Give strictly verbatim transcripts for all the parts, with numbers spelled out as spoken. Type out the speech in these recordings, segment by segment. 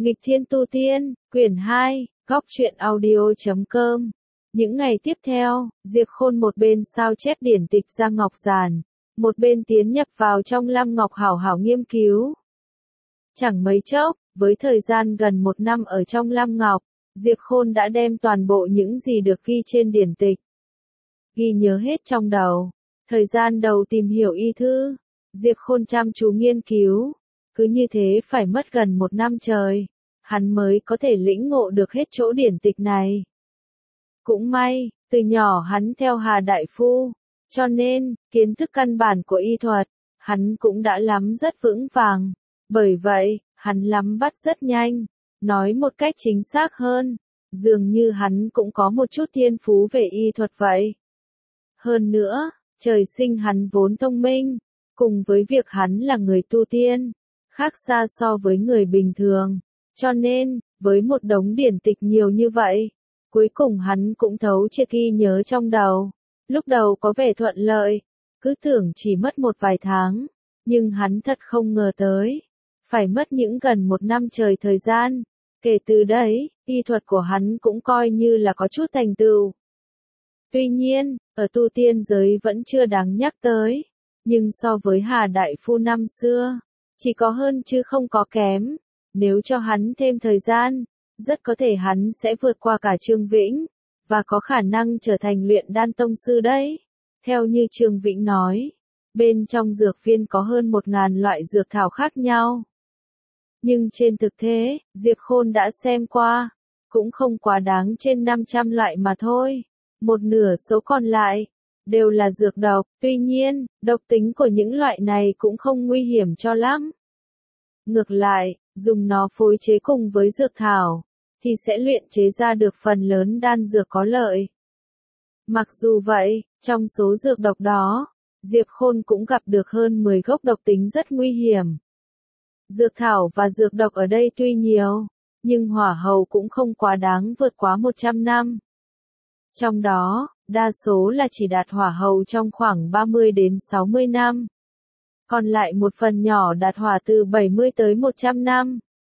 Nghịch Thiên Tu Tiên, quyển hai, góc truyện audio chấm com. Những ngày tiếp theo, Diệp Khôn một bên sao chép điển tịch ra ngọc giản, một bên tiến nhập vào trong Lam Ngọc hảo hảo nghiên cứu. Chẳng mấy chốc, với thời gian gần một năm ở trong Lam Ngọc, Diệp Khôn đã đem toàn bộ những gì được ghi trên điển tịch ghi nhớ hết trong đầu. Thời gian đầu tìm hiểu y thư, Diệp Khôn chăm chú nghiên cứu, cứ như thế phải mất gần một năm trời, hắn mới có thể lĩnh ngộ được hết chỗ điển tịch này. Cũng may, từ nhỏ hắn theo Hà Đại Phu, cho nên, kiến thức căn bản của y thuật, hắn cũng đã lắm rất vững vàng. Bởi vậy, hắn lắm bắt rất nhanh, nói một cách chính xác hơn, dường như hắn cũng có một chút thiên phú về y thuật vậy. Hơn nữa, trời sinh hắn vốn thông minh, cùng với việc hắn là người tu tiên, khác xa so với người bình thường, cho nên, với một đống điển tịch nhiều như vậy, cuối cùng hắn cũng thấu triệt ghi nhớ trong đầu. Lúc đầu có vẻ thuận lợi, cứ tưởng chỉ mất một vài tháng, nhưng hắn thật không ngờ tới, phải mất những gần một năm trời thời gian. Kể từ đấy, y thuật của hắn cũng coi như là có chút thành tựu. Tuy nhiên, ở tu tiên giới vẫn chưa đáng nhắc tới, nhưng so với Hà Đại Phu năm xưa, chỉ có hơn chứ không có kém. Nếu cho hắn thêm thời gian, rất có thể hắn sẽ vượt qua cả Trương Vĩnh, và có khả năng trở thành luyện đan tông sư đấy. Theo như Trương Vĩnh nói, bên trong dược viên có hơn một ngàn loại dược thảo khác nhau. Nhưng trên thực tế, Diệp Khôn đã xem qua, cũng không quá đáng trên năm trăm loại mà thôi. Một nửa số còn lại, đều là dược độc, tuy nhiên, độc tính của những loại này cũng không nguy hiểm cho lắm. Ngược lại, dùng nó phối chế cùng với dược thảo, thì sẽ luyện chế ra được phần lớn đan dược có lợi. Mặc dù vậy, trong số dược độc đó, Diệp Khôn cũng gặp được hơn mười gốc độc tính rất nguy hiểm. Dược thảo và dược độc ở đây tuy nhiều, nhưng hỏa hầu cũng không quá đáng vượt quá một trăm năm. Trong đó, đa số là chỉ đạt hỏa hầu trong khoảng ba mươi đến sáu mươi năm. Còn lại một phần nhỏ đạt hỏa từ bảy mươi tới một trăm năm.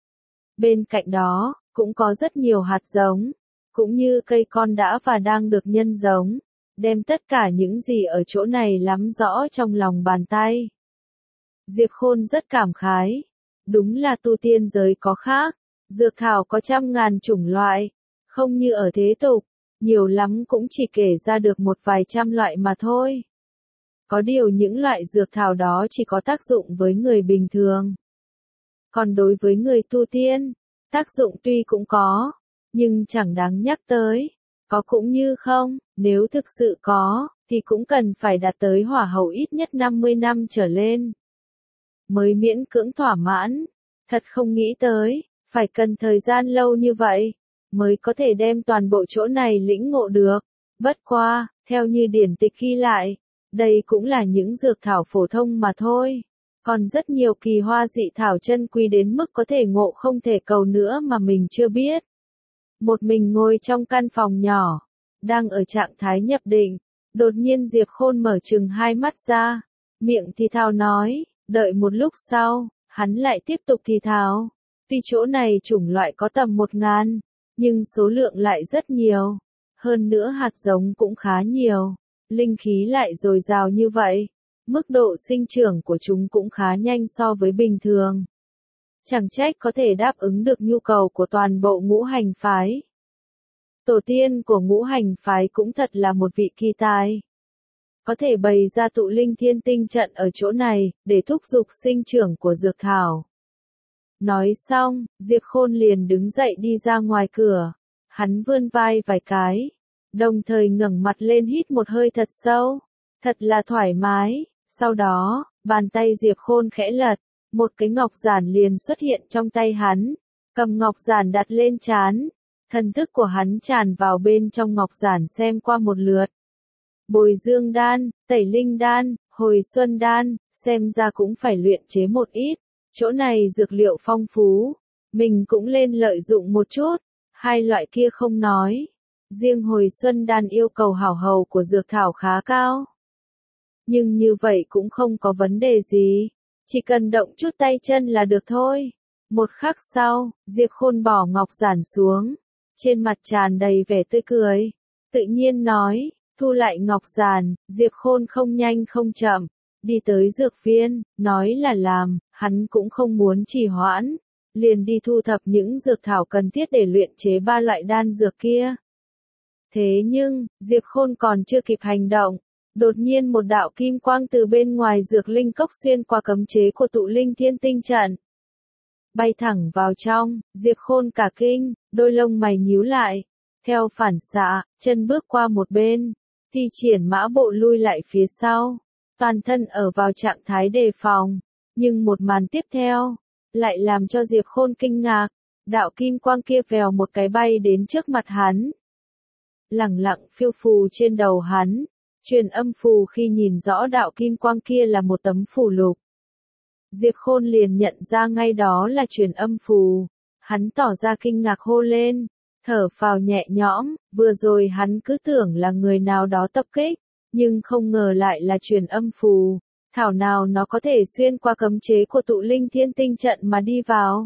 Bên cạnh đó, cũng có rất nhiều hạt giống, cũng như cây con đã và đang được nhân giống, đem tất cả những gì ở chỗ này lắm rõ trong lòng bàn tay. Diệp Khôn rất cảm khái, đúng là tu tiên giới có khác, dược thảo có trăm ngàn chủng loại, không như ở thế tục, nhiều lắm cũng chỉ kể ra được một vài trăm loại mà thôi. Có điều những loại dược thảo đó chỉ có tác dụng với người bình thường. Còn đối với người tu tiên, tác dụng tuy cũng có, nhưng chẳng đáng nhắc tới. Có cũng như không, nếu thực sự có, thì cũng cần phải đạt tới hỏa hầu ít nhất năm mươi năm trở lên, mới miễn cưỡng thỏa mãn. Thật không nghĩ tới, phải cần thời gian lâu như vậy, mới có thể đem toàn bộ chỗ này lĩnh ngộ được. Bất qua, theo như điển tịch ghi lại, đây cũng là những dược thảo phổ thông mà thôi. Còn rất nhiều kỳ hoa dị thảo chân quý đến mức có thể ngộ không thể cầu nữa mà mình chưa biết. Một mình ngồi trong căn phòng nhỏ, đang ở trạng thái nhập định, đột nhiên Diệp Khôn mở chừng hai mắt ra, miệng thì thào nói, đợi một lúc sau, hắn lại tiếp tục thì thào. Tuy chỗ này chủng loại có tầm một ngàn, nhưng số lượng lại rất nhiều, hơn nữa hạt giống cũng khá nhiều, linh khí lại dồi dào như vậy, mức độ sinh trưởng của chúng cũng khá nhanh so với bình thường. Chẳng trách có thể đáp ứng được nhu cầu của toàn bộ ngũ hành phái. Tổ tiên của ngũ hành phái cũng thật là một vị kỳ tài. Có thể bày ra tụ linh thiên tinh trận ở chỗ này, để thúc giục sinh trưởng của dược thảo. Nói xong, Diệp Khôn liền đứng dậy đi ra ngoài cửa. Hắn vươn vai vài cái, đồng thời ngẩng mặt lên hít một hơi thật sâu. Thật là thoải mái. Sau đó, bàn tay Diệp Khôn khẽ lật, một cái ngọc giản liền xuất hiện trong tay hắn. Cầm ngọc giản đặt lên trán, thần thức của hắn tràn vào bên trong ngọc giản xem qua một lượt. Bồi dương đan, tẩy linh đan, hồi xuân đan, xem ra cũng phải luyện chế một ít. Chỗ này dược liệu phong phú, mình cũng lên lợi dụng một chút. Hai loại kia không nói, riêng hồi xuân đan yêu cầu hảo hầu của dược thảo khá cao. Nhưng như vậy cũng không có vấn đề gì, chỉ cần động chút tay chân là được thôi. Một khắc sau, Diệp Khôn bỏ ngọc giản xuống, trên mặt tràn đầy vẻ tươi cười, tự nhiên nói, thu lại ngọc giản. Diệp Khôn không nhanh không chậm, đi tới dược viên, nói là làm, hắn cũng không muốn trì hoãn, liền đi thu thập những dược thảo cần thiết để luyện chế ba loại đan dược kia. Thế nhưng, Diệp Khôn còn chưa kịp hành động, đột nhiên một đạo kim quang từ bên ngoài dược linh cốc xuyên qua cấm chế của tụ linh thiên tinh trận, bay thẳng vào trong. Diệp Khôn cả kinh, đôi lông mày nhíu lại, theo phản xạ, chân bước qua một bên, thi triển mã bộ lui lại phía sau, toàn thân ở vào trạng thái đề phòng. Nhưng một màn tiếp theo, lại làm cho Diệp Khôn kinh ngạc, đạo kim quang kia vèo một cái bay đến trước mặt hắn, lẳng lặng phiêu phù trên đầu hắn. Truyền âm phù. Khi nhìn rõ đạo kim quang kia là một tấm phù lục, Diệp Khôn liền nhận ra ngay đó là truyền âm phù. Hắn tỏ ra kinh ngạc hô lên, thở phào nhẹ nhõm, vừa rồi hắn cứ tưởng là người nào đó tập kích, nhưng không ngờ lại là truyền âm phù. Thảo nào nó có thể xuyên qua cấm chế của tụ linh thiên tinh trận mà đi vào.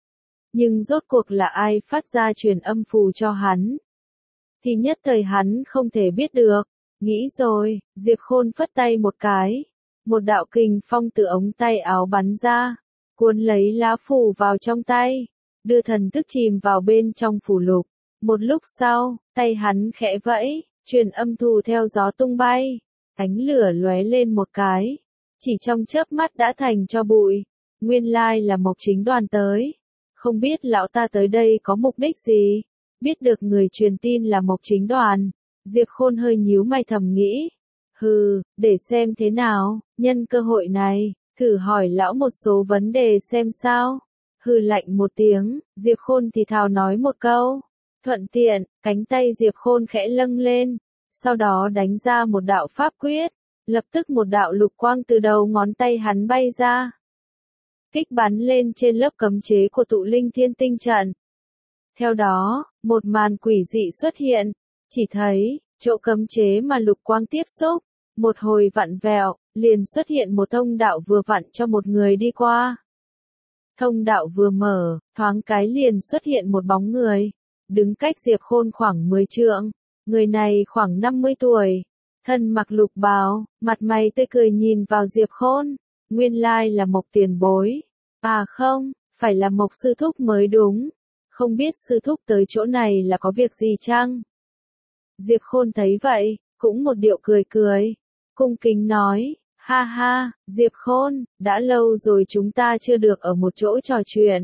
Nhưng rốt cuộc là ai phát ra truyền âm phù cho hắn, thì nhất thời hắn không thể biết được. Nghĩ rồi, Diệp Khôn phất tay một cái, một đạo kình phong từ ống tay áo bắn ra, cuốn lấy lá phù vào trong tay, đưa thần thức chìm vào bên trong phù lục. Một lúc sau, tay hắn khẽ vẫy, truyền âm thù theo gió tung bay, ánh lửa lóe lên một cái, chỉ trong chớp mắt đã thành tro bụi. Nguyên lai là Mộc Chính Đoàn tới, không biết lão ta tới đây có mục đích gì. Biết được người truyền tin là Mộc Chính Đoàn, Diệp Khôn hơi nhíu mày thầm nghĩ, hừ, để xem thế nào, nhân cơ hội này, thử hỏi lão một số vấn đề xem sao. Hừ lạnh một tiếng, Diệp Khôn thì thào nói một câu, thuận tiện, cánh tay Diệp Khôn khẽ lâng lên, sau đó đánh ra một đạo pháp quyết, lập tức một đạo lục quang từ đầu ngón tay hắn bay ra, kích bắn lên trên lớp cấm chế của tụ linh thiên tinh trận. Theo đó, một màn quỷ dị xuất hiện, chỉ thấy, chỗ cấm chế mà lục quang tiếp xúc, một hồi vặn vẹo, liền xuất hiện một thông đạo vừa vặn cho một người đi qua. Thông đạo vừa mở, thoáng cái liền xuất hiện một bóng người, đứng cách Diệp Khôn khoảng mười trượng, người này khoảng năm mươi tuổi, thân mặc lục bào, mặt mày tươi cười nhìn vào Diệp Khôn, nguyên lai là Mộc tiền bối. À không, phải là Mộc sư thúc mới đúng. Không biết sư thúc tới chỗ này là có việc gì chăng? Diệp Khôn thấy vậy, cũng một điệu cười cười, cung kính nói, ha ha, Diệp Khôn, đã lâu rồi chúng ta chưa được ở một chỗ trò chuyện.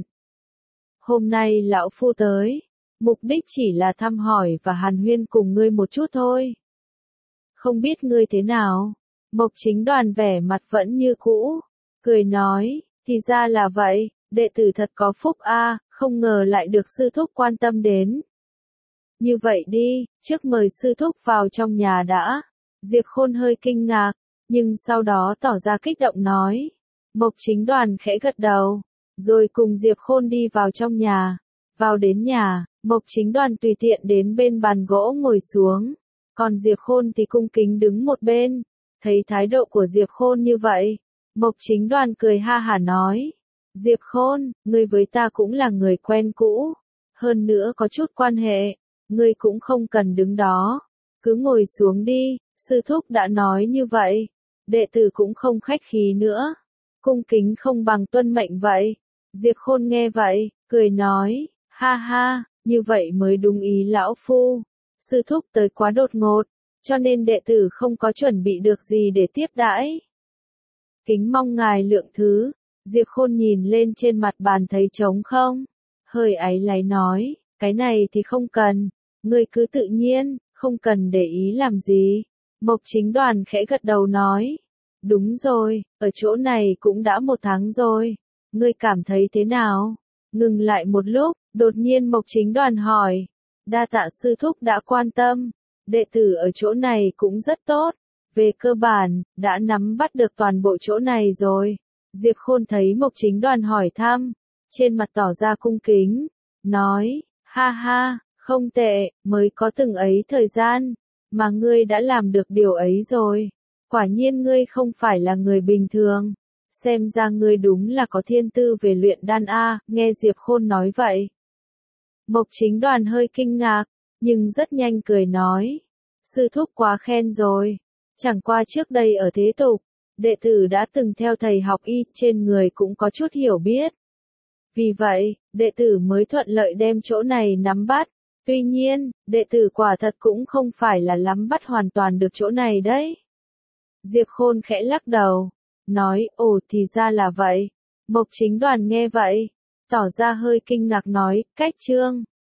Hôm nay lão phu tới, mục đích chỉ là thăm hỏi và hàn huyên cùng ngươi một chút thôi. Không biết ngươi thế nào? Mộc Chính Đoàn vẻ mặt vẫn như cũ, cười nói, thì ra là vậy, đệ tử thật có phúc a, không ngờ lại được sư thúc quan tâm đến. Như vậy đi, trước mời sư thúc vào trong nhà đã. Diệp Khôn hơi kinh ngạc, nhưng sau đó tỏ ra kích động nói. Mộc Chính Đoàn khẽ gật đầu, rồi cùng Diệp Khôn đi vào trong nhà. Vào đến nhà, Mộc Chính Đoàn tùy tiện đến bên bàn gỗ ngồi xuống, còn Diệp Khôn thì cung kính đứng một bên. Thấy thái độ của Diệp Khôn như vậy, Mộc Chính Đoàn cười ha hả nói. Diệp Khôn, ngươi với ta cũng là người quen cũ, hơn nữa có chút quan hệ, ngươi cũng không cần đứng đó, cứ ngồi xuống đi, sư thúc đã nói như vậy, đệ tử cũng không khách khí nữa, cung kính không bằng tuân mệnh vậy. Diệp Khôn nghe vậy, cười nói, ha ha, như vậy mới đúng ý lão phu, sư thúc tới quá đột ngột, cho nên đệ tử không có chuẩn bị được gì để tiếp đãi. Kính mong ngài lượng thứ. Diệp Khôn nhìn lên trên mặt bàn thấy trống không, hơi áy náy nói, cái này thì không cần, ngươi cứ tự nhiên, không cần để ý làm gì. Mộc Chính Đoàn khẽ gật đầu nói, đúng rồi, ở chỗ này cũng đã một tháng rồi, ngươi cảm thấy thế nào? Ngừng lại một lúc, đột nhiên Mộc Chính Đoàn hỏi, đa tạ sư thúc đã quan tâm, đệ tử ở chỗ này cũng rất tốt, về cơ bản, đã nắm bắt được toàn bộ chỗ này rồi. Diệp Khôn thấy Mộc Chính Đoàn hỏi thăm, trên mặt tỏ ra cung kính, nói, ha ha, không tệ, mới có từng ấy thời gian, mà ngươi đã làm được điều ấy rồi, quả nhiên ngươi không phải là người bình thường. xem ra ngươi đúng là có thiên tư về luyện đan a, nghe Diệp Khôn nói vậy. Mộc Chính Đoàn hơi kinh ngạc, nhưng rất nhanh cười nói, sư thúc quá khen rồi, chẳng qua trước đây ở thế tục, đệ tử đã từng theo thầy học y, trên người cũng có chút hiểu biết. Vì vậy, đệ tử mới thuận lợi đem chỗ này nắm bắt, tuy nhiên, đệ tử quả thật cũng không phải là nắm bắt hoàn toàn được chỗ này đấy. Diệp Khôn khẽ lắc đầu, nói, ồ thì ra là vậy. Mộc Chính Đoàn nghe vậy, tỏ ra hơi kinh ngạc nói, cách chương.